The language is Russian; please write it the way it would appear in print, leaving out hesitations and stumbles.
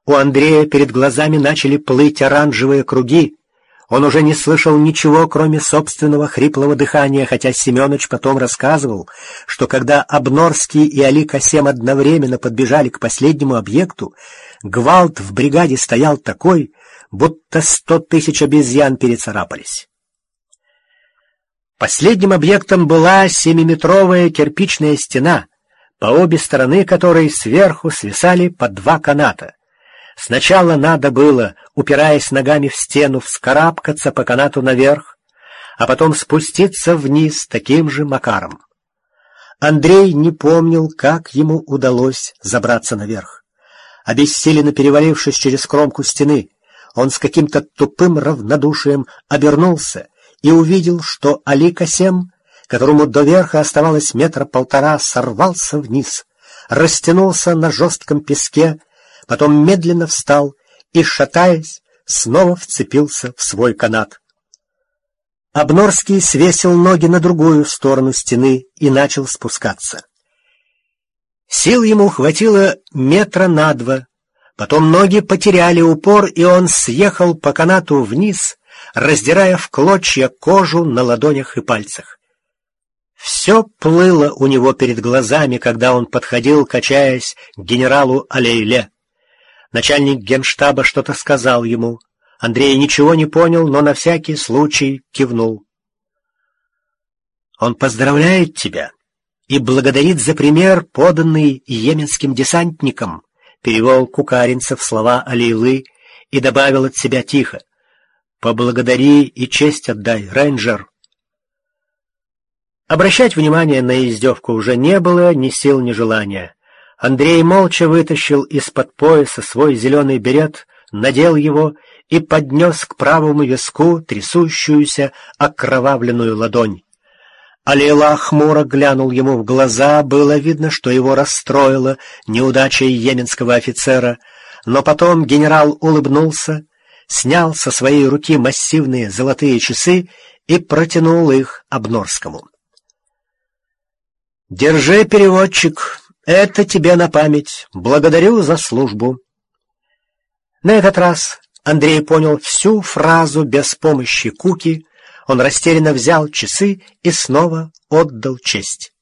У Андрея перед глазами начали плыть оранжевые круги. Он уже не слышал ничего, кроме собственного хриплого дыхания, хотя Семёныч потом рассказывал, что когда Обнорский и Али Касем одновременно подбежали к последнему объекту, гвалт в бригаде стоял такой, будто 100 тысяч обезьян перецарапались. Последним объектом была 7-метровая кирпичная стена, по обе стороны которой сверху свисали по 2 каната. Сначала надо было, упираясь ногами в стену, вскарабкаться по канату наверх, а потом спуститься вниз таким же макаром. Андрей не помнил, как ему удалось забраться наверх. Обессиленно перевалившись через кромку стены, он с каким-то тупым равнодушием обернулся и увидел, что Али Касем, которому до верха оставалось 1,5 метра, сорвался вниз, растянулся на жестком песке, потом медленно встал и, шатаясь, снова вцепился в свой канат. Обнорский свесил ноги на другую сторону стены и начал спускаться. Сил ему хватило 2 метра, потом ноги потеряли упор, и он съехал по канату вниз, раздирая в клочья кожу на ладонях и пальцах. Все плыло у него перед глазами, когда он подходил, качаясь, к генералу Алейле. Начальник генштаба что-то сказал ему. Андрей ничего не понял, но на всякий случай кивнул. «Он поздравляет тебя и благодарит за пример, поданный йеменским десантникам», перевел Кукаринцев слова Алейлы и добавил от себя тихо: «Поблагодари и честь отдай, рейнджер». Обращать внимание на издевку уже не было ни сил, ни желания. Андрей молча вытащил из-под пояса свой зеленый берет, надел его и поднес к правому виску трясущуюся окровавленную ладонь. Алейла хмуро глянул ему в глаза, было видно, что его расстроила неудача йеменского офицера, но потом генерал улыбнулся, снял со своей руки массивные золотые часы и протянул их Обнорскому. «Держи, переводчик, это тебе на память. Благодарю за службу». На этот раз Андрей понял всю фразу без помощи Куки. Он растерянно взял часы и снова отдал честь.